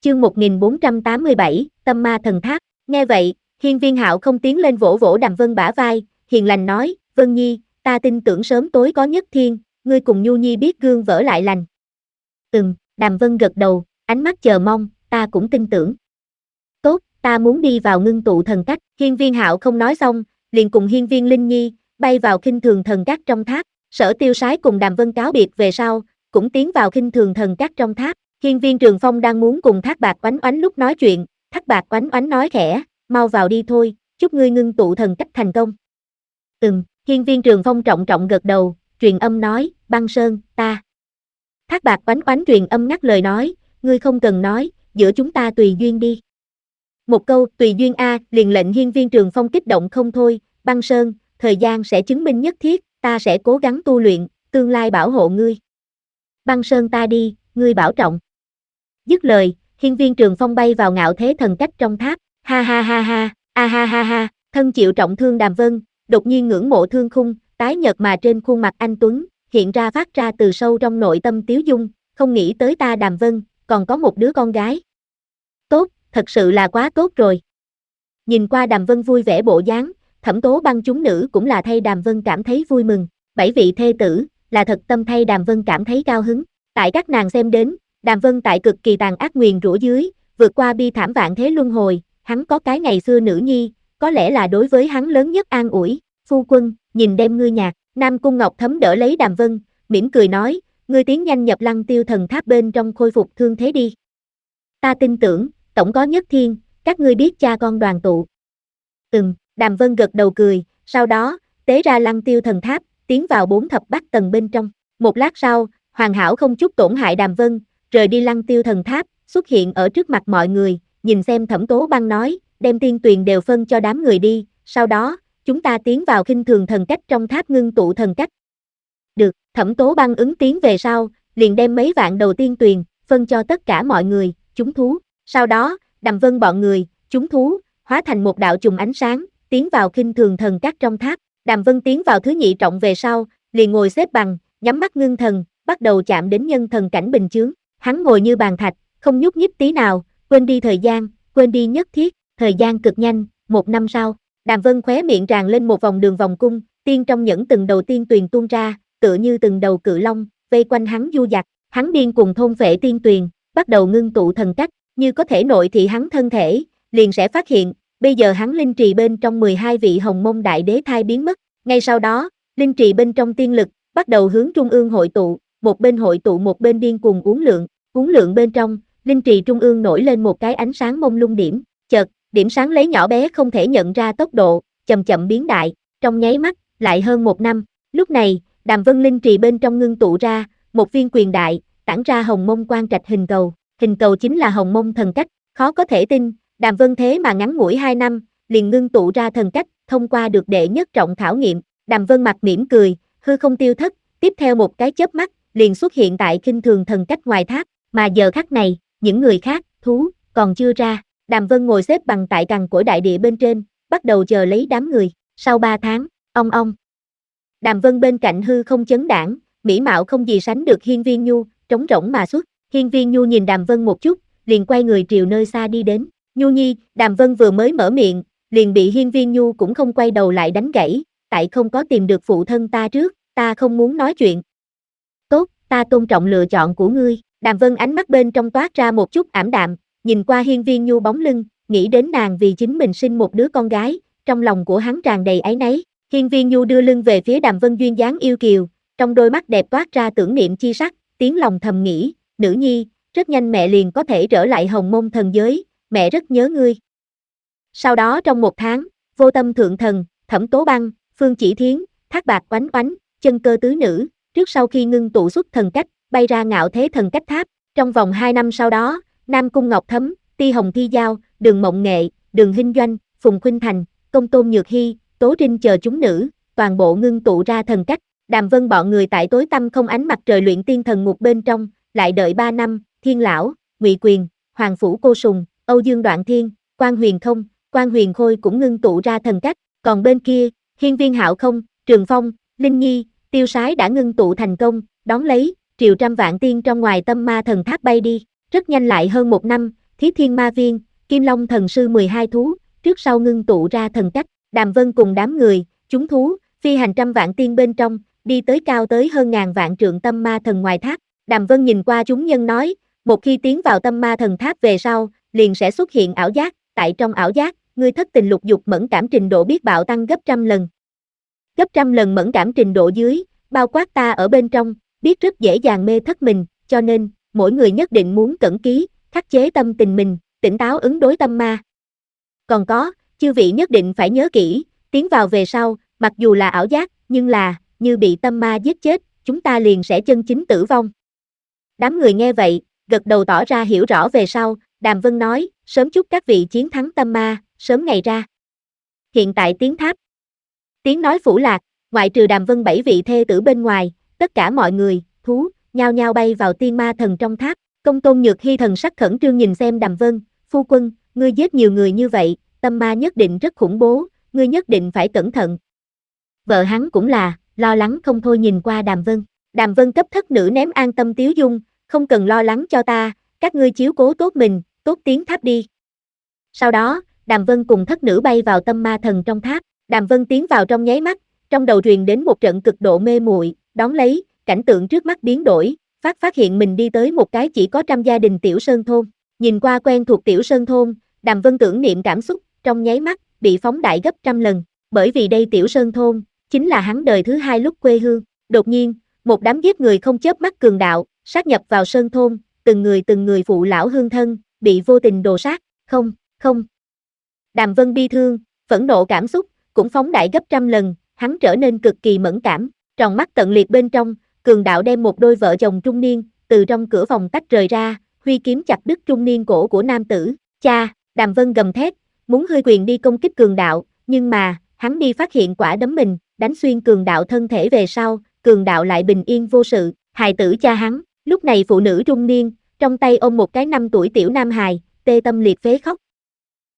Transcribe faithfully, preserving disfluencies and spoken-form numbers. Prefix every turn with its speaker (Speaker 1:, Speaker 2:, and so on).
Speaker 1: chương một nghìn bốn trăm tám mươi bảy, Tâm Ma Thần Tháp. Nghe vậy, Hiên Viên Hạo không tiến lên vỗ vỗ Đàm Vân bả vai, hiền lành nói, Vân Nhi, ta tin tưởng sớm tối có nhất thiên, ngươi cùng Nhu Nhi biết gương vỡ lại lành. Ừm, Đàm Vân gật đầu, ánh mắt chờ mong, ta cũng tin tưởng. Tốt, ta muốn đi vào ngưng tụ thần cách. Hiên Viên Hạo không nói xong, liền cùng Hiên Viên Linh Nhi, bay vào khinh thường thần các trong tháp. Sở Tiêu Sái cùng Đàm Vân cáo biệt về sau, cũng tiến vào khinh thường thần các trong tháp. Hiên Viên Trường Phong đang muốn cùng Thác Bạc Oánh Oánh lúc nói chuyện, Thác Bạc Oánh Oánh nói khẽ, mau vào đi thôi, chúc ngươi ngưng tụ thần cách thành công. Ừm, Hiên Viên Trường Phong trọng trọng gật đầu, truyền âm nói, Băng Sơn, ta. Thác Bạc Oánh Oánh truyền âm ngắt lời nói, ngươi không cần nói, giữa chúng ta tùy duyên đi. Một câu, tùy duyên a, liền lệnh Hiên Viên Trường Phong kích động không thôi, Băng Sơn, thời gian sẽ chứng minh nhất thiết, ta sẽ cố gắng tu luyện, tương lai bảo hộ ngươi. Băng Sơn ta đi, ngươi bảo trọng. Dứt lời, Hiên Viên Trường Phong bay vào ngạo thế thần cách trong tháp, ha ha ha ha, a ha ha ha, thân chịu trọng thương Đàm Vân, đột nhiên ngưỡng mộ thương khung, tái nhợt mà trên khuôn mặt anh tuấn, hiện ra phát ra từ sâu trong nội tâm tiếu dung, không nghĩ tới ta Đàm Vân, còn có một đứa con gái. Tốt, thật sự là quá tốt rồi. Nhìn qua Đàm Vân vui vẻ bộ dáng, Thẩm Tố Băng chúng nữ cũng là thay Đàm Vân cảm thấy vui mừng, bảy vị thê tử, là thật tâm thay Đàm Vân cảm thấy cao hứng, tại các nàng xem đến, Đàm Vân tại cực kỳ tàn ác nguyền rủa dưới, vượt qua bi thảm vạn thế luân hồi, hắn có cái ngày xưa nữ nhi, có lẽ là đối với hắn lớn nhất an ủi, phu quân, nhìn đem ngươi nhạc, Nam Cung Ngọc Thấm đỡ lấy Đàm Vân, mỉm cười nói, ngươi tiến nhanh nhập Lăng Tiêu thần tháp bên trong khôi phục thương thế đi. Ta tin tưởng, tổng có nhất thiên, các ngươi biết cha con đoàn tụ. Ừm, Đàm Vân gật đầu cười, sau đó, tế ra Lăng Tiêu thần tháp, tiến vào bốn thập bát tầng bên trong. Một lát sau, hoàn hảo không chút tổn hại Đàm Vân, rời đi Lăng Tiêu thần tháp, xuất hiện ở trước mặt mọi người, nhìn xem Thẩm Tố Băng nói, đem tiên tuyền đều phân cho đám người đi, sau đó, chúng ta tiến vào khinh thường thần cách trong tháp ngưng tụ thần cách. Được, Thẩm Tố Băng ứng tiếng về sau, liền đem mấy vạn đầu tiên tuyền, phân cho tất cả mọi người, chúng thú. Sau đó, Đàm Vân bọn người, chúng thú, hóa thành một đạo chùm ánh sáng, tiến vào khinh thường thần các trong tháp. Đàm Vân tiến vào thứ nhị trọng về sau, liền ngồi xếp bằng, nhắm mắt ngưng thần, bắt đầu chạm đến nhân thần cảnh bình chướng. Hắn ngồi như bàn thạch, không nhúc nhích tí nào, quên đi thời gian, quên đi nhất thiết, thời gian cực nhanh, một năm sau, Đàm Vân khóe miệng tràn lên một vòng đường vòng cung, tiên trong nhẫn từng đầu tiên tuyền tuôn ra, tựa như từng đầu cự long, vây quanh hắn du dặc, hắn điên cùng thôn phệ tiên tuyền, bắt đầu ngưng tụ thần cách, như có thể nội thị hắn thân thể, liền sẽ phát hiện, bây giờ hắn linh trì bên trong mười hai vị hồng mông đại đế thai biến mất, ngay sau đó, linh trì bên trong tiên lực, bắt đầu hướng trung ương hội tụ, một bên hội tụ một bên điên cuồng uốn lượn, uốn lượn bên trong, linh trì trung ương nổi lên một cái ánh sáng mông lung điểm, chợt, điểm sáng lấy nhỏ bé không thể nhận ra tốc độ, chậm chậm biến đại, trong nháy mắt, lại hơn một năm, lúc này, Đàm Vân linh trì bên trong ngưng tụ ra, một viên quyền đại, tản ra hồng mông quang trạch hình cầu, hình cầu chính là hồng mông thần cách, khó có thể tin, Đàm Vân thế mà ngắn ngủi hai năm, liền ngưng tụ ra thần cách, thông qua được đệ nhất trọng khảo nghiệm, Đàm Vân mặt mỉm cười, hư không tiêu thất, tiếp theo một cái chớp mắt, liền xuất hiện tại khinh thường thần cách ngoài tháp, mà giờ khắc này, những người khác, thú, còn chưa ra, Đàm Vân ngồi xếp bằng tại cằn cỗi đại địa bên trên, bắt đầu chờ lấy đám người, sau ba tháng, ong ong. Đàm Vân bên cạnh hư không chấn đảng, mỹ mạo không gì sánh được Hiên Viên Nhu, trống rỗng mà xuất, Hiên Viên Nhu nhìn Đàm Vân một chút, liền quay người triều nơi xa đi đến, Nhu Nhi, Đàm Vân vừa mới mở miệng, liền bị Hiên Viên Nhu cũng không quay đầu lại đánh gãy, tại không có tìm được phụ thân ta trước, ta không muốn nói chuyện. Tốt, ta tôn trọng lựa chọn của ngươi, Đàm Vân ánh mắt bên trong toát ra một chút ảm đạm, nhìn qua Hiên Viên Nhu bóng lưng, nghĩ đến nàng vì chính mình sinh một đứa con gái, trong lòng của hắn tràn đầy áy náy. Hiên Viên Nhu đưa lưng về phía Đàm Vân duyên dáng yêu kiều, trong đôi mắt đẹp toát ra tưởng niệm chi sắc, tiếng lòng thầm nghĩ, nữ nhi, rất nhanh mẹ liền có thể trở lại hồng mông thần giới, mẹ rất nhớ ngươi. Sau đó trong một tháng, Vô Tâm Thượng Thần, Thẩm Tố Băng, Phương Chỉ Thiến, Thác Bạc Oánh Oánh, Chân Cơ tứ nữ, trước sau khi ngưng tụ xuất thần cách, bay ra ngạo thế thần cách tháp, trong vòng hai năm sau đó, Nam Cung Ngọc Thấm, Ti Hồng Thi Giao, Đường Mộng Nghệ, Đường Hinh Doanh, Phùng Khuynh Thành, Công Tôn Nhược Hy, Tố Trinh chờ chúng nữ, toàn bộ ngưng tụ ra thần cách, Đàm Vân bọn người tại tối tăm không ánh mặt trời luyện tiên thần ngục bên trong, lại đợi ba năm, Thiên Lão, Ngụy Quyền, Hoàng Phủ Cô Sùng, Âu Dương Đoạn Thiên, Quan Huyền Không, Quan Huyền Khôi cũng ngưng tụ ra thần cách, còn bên kia, Hiên Viên Hạo không, Trường Phong, Linh Nhi, Tiêu Sái đã ngưng tụ thành công, đón lấy, triệu trăm vạn tiên trong ngoài tâm ma thần tháp bay đi, rất nhanh lại hơn một năm, Thí Thiên Ma Viên, Kim Long Thần Sư mười hai thú, trước sau ngưng tụ ra thần cách, Đàm Vân cùng đám người, chúng thú, phi hành trăm vạn tiên bên trong, đi tới cao tới hơn ngàn vạn trượng tâm ma thần ngoài tháp. Đàm Vân nhìn qua chúng nhân nói, một khi tiến vào tâm ma thần tháp về sau, liền sẽ xuất hiện ảo giác, tại trong ảo giác, ngươi thất tình lục dục mẫn cảm trình độ biết bạo tăng gấp trăm lần. Gấp trăm lần mẫn cảm trình độ dưới, bao quát ta ở bên trong, biết rất dễ dàng mê thất mình, cho nên, mỗi người nhất định muốn cẩn ký, khắc chế tâm tình mình, tỉnh táo ứng đối tâm ma. Còn có, chư vị nhất định phải nhớ kỹ, tiến vào về sau, mặc dù là ảo giác, nhưng là, như bị tâm ma giết chết, chúng ta liền sẽ chân chính tử vong. Đám người nghe vậy, gật đầu tỏ ra hiểu rõ về sau, Đàm Vân nói, sớm chúc các vị chiến thắng tâm ma, sớm ngày ra. Hiện tại tiến tháp. Tiếng nói phủ lạc, ngoại trừ Đàm Vân bảy vị thê tử bên ngoài, tất cả mọi người, thú, nhao nhao bay vào tiên ma thần trong tháp. Công Tôn Nhược Hy thần sắc khẩn trương nhìn xem Đàm Vân, phu quân, ngươi giết nhiều người như vậy, tâm ma nhất định rất khủng bố, ngươi nhất định phải cẩn thận. Vợ hắn cũng là, lo lắng không thôi nhìn qua Đàm Vân. Đàm Vân cấp thất nữ ném an tâm tiếu dung, không cần lo lắng cho ta, các ngươi chiếu cố tốt mình, tốt tiến tháp đi. Sau đó, Đàm Vân cùng thất nữ bay vào tâm ma thần trong tháp. Đàm Vân tiến vào trong nháy mắt, trong đầu truyền đến một trận cực độ mê muội, đón lấy, cảnh tượng trước mắt biến đổi, phát phát hiện mình đi tới một cái chỉ có trăm gia đình tiểu sơn thôn. Nhìn qua quen thuộc tiểu sơn thôn, Đàm Vân tưởng niệm cảm xúc, trong nháy mắt, bị phóng đại gấp trăm lần, bởi vì đây tiểu sơn thôn, chính là hắn đời thứ hai lúc quê hương. Đột nhiên, một đám giết người không chớp mắt cường đạo, sát nhập vào sơn thôn, từng người từng người phụ lão hương thân, bị vô tình đồ sát, không, không. Đàm Vân bi thương, phẫn nộ cảm xúc, cũng phóng đại gấp trăm lần, hắn trở nên cực kỳ mẫn cảm, tròng mắt tận liệt bên trong, cường đạo đem một đôi vợ chồng trung niên, từ trong cửa phòng tách rời ra, huy kiếm chặt đứt trung niên cổ của nam tử, cha, Đàm Vân gầm thét, muốn hơi quyền đi công kích cường đạo, nhưng mà, hắn đi phát hiện quả đấm mình, đánh xuyên cường đạo thân thể về sau, cường đạo lại bình yên vô sự, hài tử cha hắn, lúc này phụ nữ trung niên, trong tay ôm một cái năm tuổi tiểu nam hài, tê tâm liệt phế khóc,